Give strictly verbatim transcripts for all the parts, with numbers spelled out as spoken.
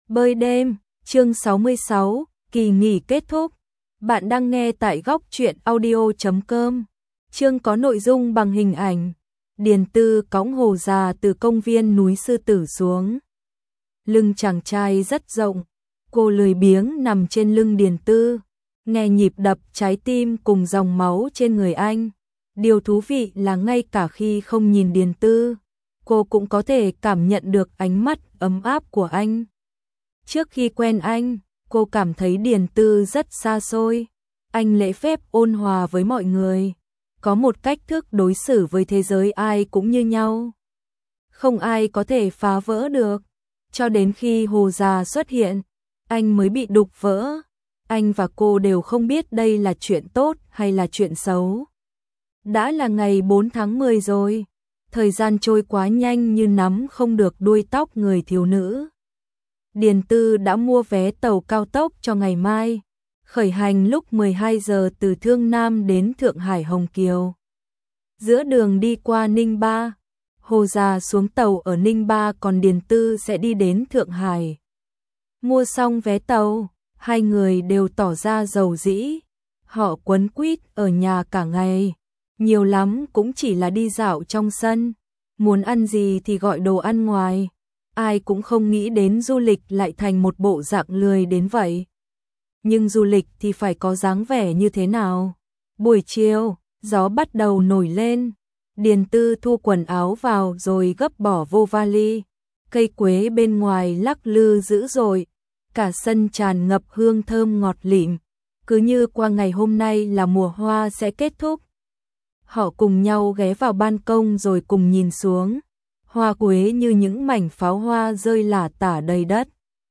Bơi đêm, chương sáu mươi sáu, kỳ nghỉ kết thúc. Bạn đang nghe tại góc truyện audio chấm com. Chương có nội dung bằng hình ảnh. Điền Tư cõng Hồ già từ công viên núi Sư Tử xuống. Lưng chàng trai rất rộng, cô lười biếng nằm trên lưng Điền Tư, nghe nhịp đập trái tim cùng dòng máu trên người anh. Điều thú vị là ngay cả khi không nhìn Điền Tư, cô cũng có thể cảm nhận được ánh mắt ấm áp của anh. Trước khi quen anh, cô cảm thấy Điền Tư rất xa xôi. Anh lễ phép ôn hòa với mọi người, có một cách thức đối xử với thế giới ai cũng như nhau, không ai có thể phá vỡ được. Cho đến khi Hồ già xuất hiện, anh mới bị đục vỡ. Anh và cô đều không biết đây là chuyện tốt hay là chuyện xấu. Đã là ngày bốn tháng mười rồi, thời gian trôi quá nhanh như nắm không được đuôi tóc người thiếu nữ. Điền Tư đã mua vé tàu cao tốc cho ngày mai, khởi hành lúc mười hai giờ từ Thương Nam đến Thượng Hải Hồng Kiều. Giữa đường đi qua Ninh Ba, Hồ già xuống tàu ở Ninh Ba, còn Điền Tư sẽ đi đến Thượng Hải. Mua xong vé tàu, hai người đều tỏ ra rầu rĩ. Họ quấn quýt ở nhà cả ngày, nhiều lắm cũng chỉ là đi dạo trong sân. Muốn ăn gì thì gọi đồ ăn ngoài. Ai cũng không nghĩ đến du lịch lại thành một bộ dạng lười đến vậy. Nhưng du lịch thì phải có dáng vẻ như thế nào? Buổi chiều, gió bắt đầu nổi lên. Điền Tư thu quần áo vào rồi gấp bỏ vô vali. Cây quế bên ngoài lắc lư dữ dội, cả sân tràn ngập hương thơm ngọt lịm, cứ như qua ngày hôm nay là mùa hoa sẽ kết thúc. Họ cùng nhau ghé vào ban công rồi cùng nhìn xuống. Hoa quế như những mảnh pháo hoa rơi lả tả đầy đất.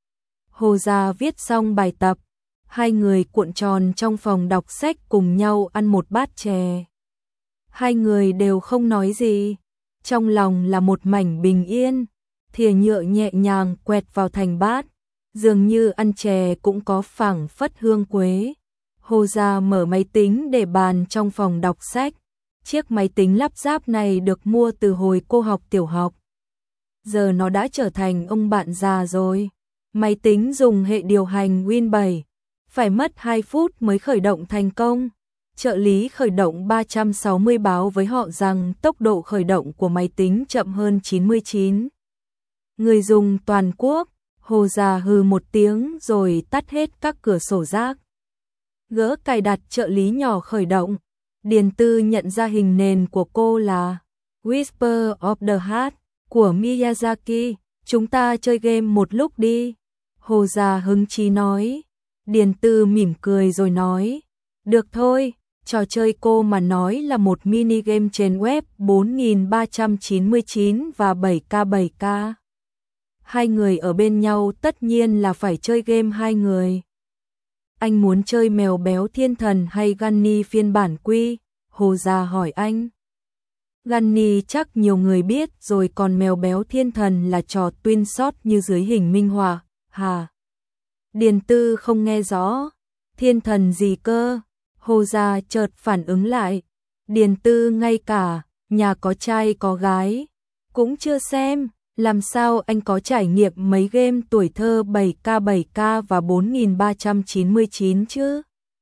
Hồ già viết xong bài tập, hai người cuộn tròn trong phòng đọc sách cùng nhau ăn một bát chè. Hai người đều không nói gì, trong lòng là một mảnh bình yên. Thìa nhựa nhẹ nhàng quẹt vào thành bát, dường như ăn chè cũng có phảng phất hương quế. Hồ già mở máy tính để bàn trong phòng đọc sách. Chiếc máy tính lắp ráp này được mua từ hồi cô học tiểu học. Giờ nó đã trở thành ông bạn già rồi. Máy tính dùng hệ điều hành Win bảy, phải mất hai phút mới khởi động thành công. Trợ lý khởi động ba trăm sáu mươi báo với họ rằng tốc độ khởi động của máy tính chậm hơn chín mươi chín. Người dùng toàn quốc. Hồ già hừ một tiếng rồi tắt hết các cửa sổ rác. Gỡ cài đặt trợ lý nhỏ khởi động. Điền Tư nhận ra hình nền của cô là Whisper of the Heart của Miyazaki. Chúng ta chơi game một lúc đi. Hồ già hứng chí nói. Điền Tư mỉm cười rồi nói. Được thôi, trò chơi cô mà nói là một mini game trên web bốn nghìn ba trăm chín mươi chín và bảy k bảy k. Hai người ở bên nhau tất nhiên là phải chơi game hai người. Anh muốn chơi mèo béo thiên thần hay Gunny phiên bản quy? Hồ già hỏi anh. Gunny chắc nhiều người biết rồi, còn mèo béo thiên thần là trò twin shot như dưới hình minh họa. Hà? Điền Tư không nghe rõ. Thiên thần gì cơ? Hồ già chợt phản ứng lại. Điền Tư ngay cả nhà có trai có gái cũng chưa xem. Làm sao anh có trải nghiệm mấy game tuổi thơ bảy k bảy k và bốn nghìn ba trăm chín mươi chín chứ?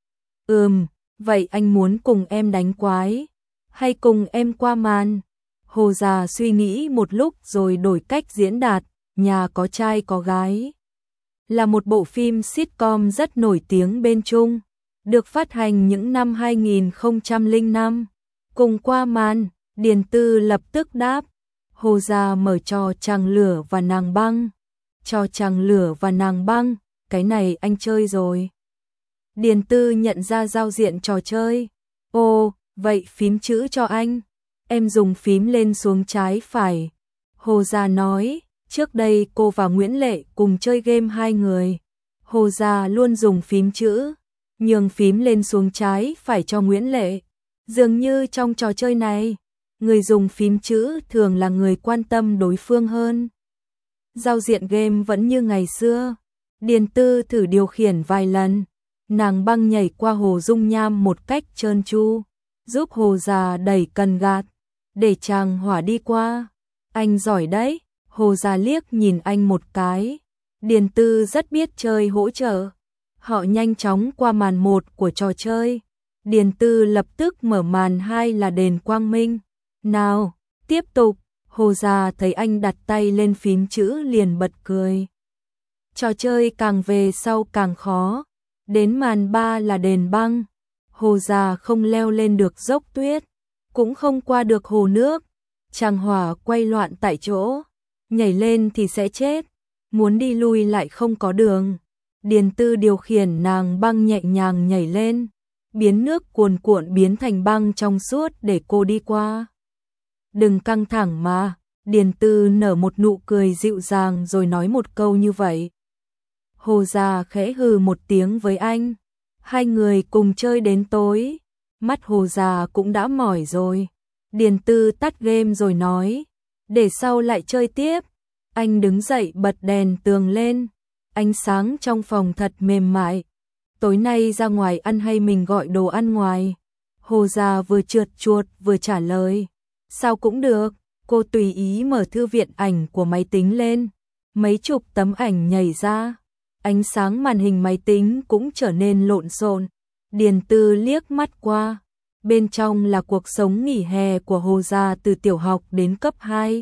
Ừm, vậy anh muốn cùng em đánh quái hay cùng em qua màn? Hồ già suy nghĩ một lúc rồi đổi cách diễn đạt. Nhà có trai có gái là một bộ phim sitcom rất nổi tiếng bên Trung, được phát hành những năm hai nghìn không trăm lẻ năm. Cùng qua màn, Điền Tư lập tức đáp. Hồ già mở trò Chàng lửa và nàng băng. Trò Chàng lửa và nàng băng, cái này anh chơi rồi. Điền Tư nhận ra giao diện trò chơi. Ồ, vậy phím chữ cho anh. Em dùng phím lên xuống trái phải. Hồ già nói, trước đây cô và Nguyễn Lệ cùng chơi game hai người. Hồ già luôn dùng phím chữ, nhường phím lên xuống trái phải cho Nguyễn Lệ. Dường như trong trò chơi này, người dùng phím chữ thường là người quan tâm đối phương hơn. Giao diện game vẫn như ngày xưa. Điền Tư thử điều khiển vài lần. Nàng băng nhảy qua hồ dung nham một cách trơn tru, giúp hồ già đẩy cần gạt, để chàng hỏa đi qua. Anh giỏi đấy. Hồ già liếc nhìn anh một cái. Điền Tư rất biết chơi hỗ trợ. Họ nhanh chóng qua màn một của trò chơi. Điền Tư lập tức mở màn hai là đền quang minh. Nào, tiếp tục. Hồ Già thấy anh đặt tay lên phím chữ liền bật cười. Trò chơi càng về sau càng khó. Đến màn ba là đền băng. Hồ Già không leo lên được dốc tuyết, cũng không qua được hồ nước. Chàng hỏa quay loạn tại chỗ, nhảy lên thì sẽ chết, muốn đi lui lại không có đường. Điền Tư điều khiển nàng băng nhẹ nhàng nhảy lên, biến nước cuồn cuộn biến thành băng trong suốt để cô đi qua. Đừng căng thẳng mà, Điền Tư nở một nụ cười dịu dàng rồi nói một câu như vậy. Hồ Già khẽ hừ một tiếng với anh. Hai người cùng chơi đến tối, mắt Hồ Già cũng đã mỏi rồi. Điền Tư tắt game rồi nói, để sau lại chơi tiếp. Anh đứng dậy bật đèn tường lên, ánh sáng trong phòng thật mềm mại. Tối nay ra ngoài ăn hay mình gọi đồ ăn ngoài? Hồ Già vừa trượt chuột vừa trả lời, sao cũng được. Cô tùy ý mở thư viện ảnh của máy tính lên, mấy chục tấm ảnh nhảy ra. Ánh sáng màn hình máy tính cũng trở nên lộn xộn. Điền Tư liếc mắt qua, bên trong là cuộc sống nghỉ hè của Hồ Già từ tiểu học đến cấp hai.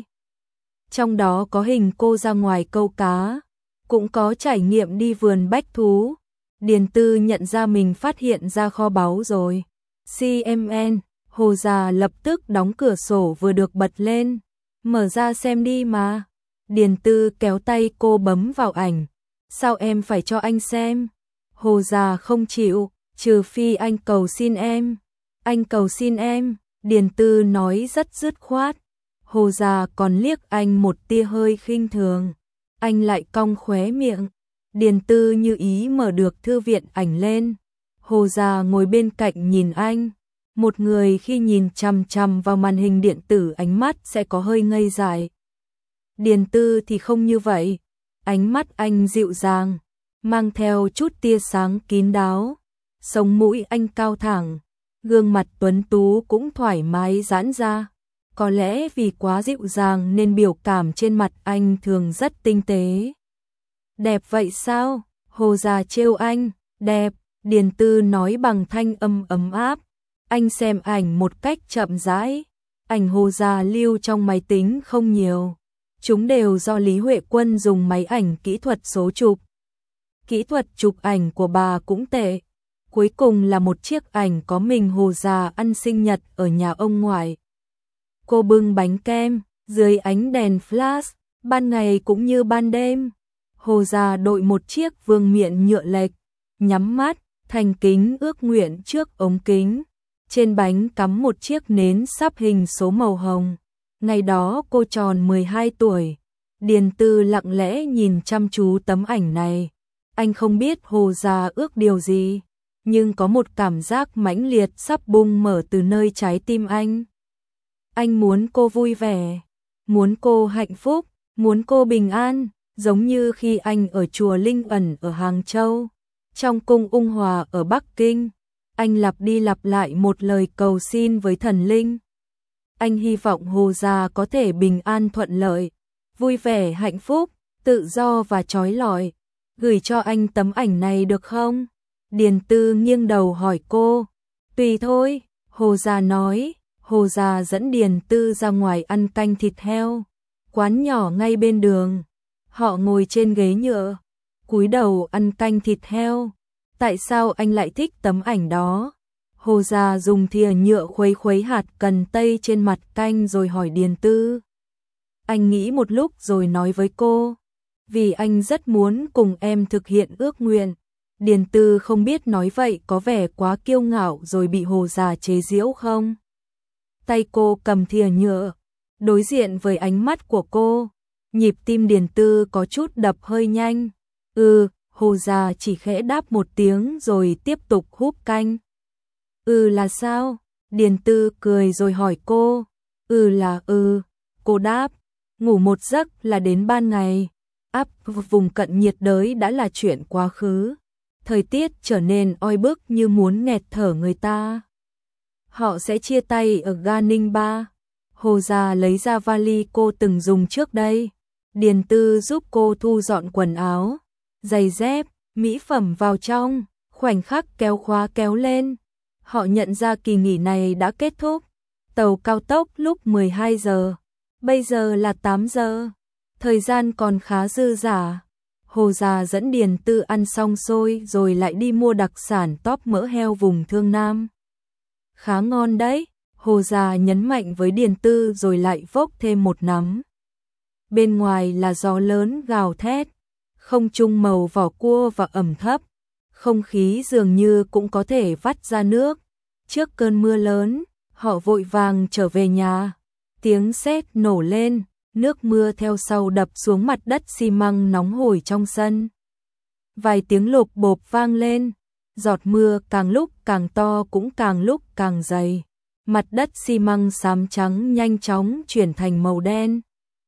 Trong đó có hình cô ra ngoài câu cá, cũng có trải nghiệm đi vườn bách thú. Điền Tư nhận ra mình phát hiện ra kho báu rồi. xê em en, Hồ Già lập tức đóng cửa sổ vừa được bật lên. Mở ra xem đi mà. Điền Tư kéo tay cô bấm vào ảnh. Sao em phải cho anh xem? Hồ Già không chịu, trừ phi anh cầu xin em. Anh cầu xin em, Điền Tư nói rất dứt khoát. Hồ Già còn liếc anh một tia hơi khinh thường. Anh lại cong khóe miệng. Điền Tư như ý mở được thư viện ảnh lên. Hồ Già ngồi bên cạnh nhìn anh. Một người khi nhìn chằm chằm vào màn hình điện tử ánh mắt sẽ có hơi ngây dại. Điền Tư thì không như vậy. Ánh mắt anh dịu dàng, mang theo chút tia sáng kín đáo. Sống mũi anh cao thẳng, gương mặt tuấn tú cũng thoải mái giãn ra. Có lẽ vì quá dịu dàng nên biểu cảm trên mặt anh thường rất tinh tế. Đẹp vậy sao? Hồ Già trêu anh. Đẹp, Điền Tư nói bằng thanh âm ấm áp. Anh xem ảnh một cách chậm rãi. Ảnh Hồ Già lưu trong máy tính không nhiều. Chúng đều do Lý Huệ Quân dùng máy ảnh kỹ thuật số chụp. Kỹ thuật chụp ảnh của bà cũng tệ. Cuối cùng là một chiếc ảnh có mình Hồ Già ăn sinh nhật ở nhà ông ngoại. Cô bưng bánh kem, dưới ánh đèn flash, ban ngày cũng như ban đêm. Hồ Già đội một chiếc vương miện nhựa lệch, nhắm mắt, thành kính ước nguyện trước ống kính. Trên bánh cắm một chiếc nến sắp hình số màu hồng. Ngày đó cô tròn mười hai tuổi. Điền Tư lặng lẽ nhìn chăm chú tấm ảnh này. Anh không biết Hồ Già ước điều gì, nhưng có một cảm giác mãnh liệt sắp bung mở từ nơi trái tim anh. Anh muốn cô vui vẻ, muốn cô hạnh phúc, muốn cô bình an, giống như khi anh ở chùa Linh Ẩn ở Hàng Châu, trong cung Ung Hòa ở Bắc Kinh. Anh lặp đi lặp lại một lời cầu xin với thần linh. Anh hy vọng Hồ Già có thể bình an thuận lợi, vui vẻ hạnh phúc, tự do và trói lọi. Gửi cho anh tấm ảnh này được không? Điền Tư nghiêng đầu hỏi cô. Tùy thôi, Hồ Già nói. Hồ Già dẫn Điền Tư ra ngoài ăn canh thịt heo. Quán nhỏ ngay bên đường. Họ ngồi trên ghế nhựa, cúi đầu ăn canh thịt heo. Tại sao anh lại thích tấm ảnh đó? Hồ Già dùng thìa nhựa khuấy khuấy hạt cần tây trên mặt canh rồi hỏi Điền Tư. Anh nghĩ một lúc rồi nói với cô. Vì anh rất muốn cùng em thực hiện ước nguyện. Điền Tư không biết nói vậy có vẻ quá kiêu ngạo rồi bị Hồ Già chế giễu không? Tay cô cầm thìa nhựa, đối diện với ánh mắt của cô. Nhịp tim Điền Tư có chút đập hơi nhanh. Ừ, Hồ Già chỉ khẽ đáp một tiếng rồi tiếp tục húp canh. Ừ là sao? Điền Tư cười rồi hỏi cô. Ừ là ừ, cô đáp. Ngủ một giấc là đến ban ngày. Áp vùng cận nhiệt đới đã là chuyện quá khứ. Thời tiết trở nên oi bức như muốn nghẹt thở người ta. Họ sẽ chia tay ở ga Ninh Ba. Hồ Già lấy ra vali cô từng dùng trước đây. Điền Tư giúp cô thu dọn quần áo, giày dép, mỹ phẩm vào trong, khoảnh khắc kéo khóa kéo lên. Họ nhận ra kỳ nghỉ này đã kết thúc. Tàu cao tốc lúc mười hai giờ, bây giờ là tám giờ. Thời gian còn khá dư dả. Hồ Già dẫn Điền Tư ăn xong xôi rồi lại đi mua đặc sản tóp mỡ heo vùng Thương Nam. Khá ngon đấy, Hồ Già nhấn mạnh với Điền Tư rồi lại vốc thêm một nắm. Bên ngoài là gió lớn gào thét, không trung màu vỏ cua và ẩm thấp, không khí dường như cũng có thể vắt ra nước. Trước cơn mưa lớn, họ vội vàng trở về nhà. Tiếng sét nổ lên, nước mưa theo sau đập xuống mặt đất xi măng nóng hổi trong sân. Vài tiếng lộp bộp vang lên, giọt mưa càng lúc càng to cũng càng lúc càng dày. Mặt đất xi măng xám trắng nhanh chóng chuyển thành màu đen.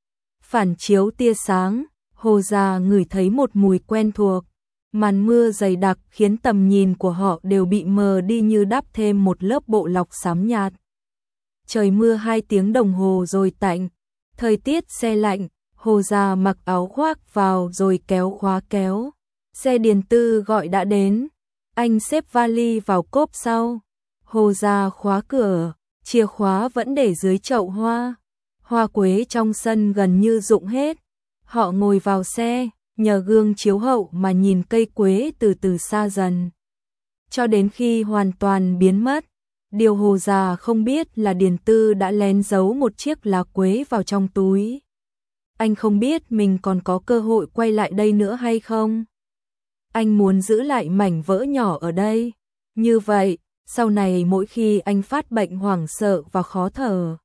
Phản chiếu tia sáng, Hồ Già ngửi thấy một mùi quen thuộc. Màn mưa dày đặc khiến tầm nhìn của họ đều bị mờ đi như đắp thêm một lớp bộ lọc xám nhạt. Trời mưa hai tiếng đồng hồ rồi tạnh, thời tiết se lạnh, Hồ Già mặc áo khoác vào rồi kéo khóa kéo. Xe Điền Tư gọi đã đến, anh xếp vali vào cốp sau. Hồ Già khóa cửa, chìa khóa vẫn để dưới chậu hoa. Hoa quế trong sân gần như rụng hết. Họ ngồi vào xe, nhờ gương chiếu hậu mà nhìn cây quế từ từ xa dần, cho đến khi hoàn toàn biến mất. Điều Hồ Già không biết là Điền Tư đã lén giấu một chiếc lá quế vào trong túi. Anh không biết mình còn có cơ hội quay lại đây nữa hay không. Anh muốn giữ lại mảnh vỡ nhỏ ở đây. Như vậy, sau này mỗi khi anh phát bệnh hoảng sợ và khó thở,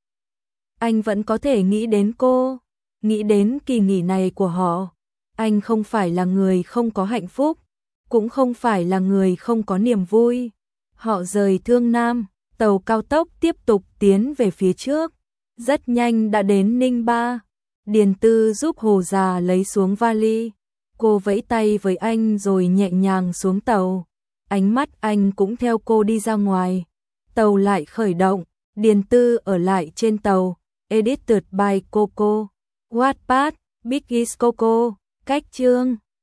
anh vẫn có thể nghĩ đến cô, nghĩ đến kỳ nghỉ này của họ. Anh không phải là người không có hạnh phúc, cũng không phải là người không có niềm vui. Họ rời Thương Nam, tàu cao tốc tiếp tục tiến về phía trước. Rất nhanh đã đến Ninh Ba. Điền Tư giúp Hồ Già lấy xuống vali. Cô vẫy tay với anh rồi nhẹ nhàng xuống tàu. Ánh mắt anh cũng theo cô đi ra ngoài. Tàu lại khởi động. Điền Tư ở lại trên tàu. Edited by Coco. Wattpad, Biggies Coco. Cách chương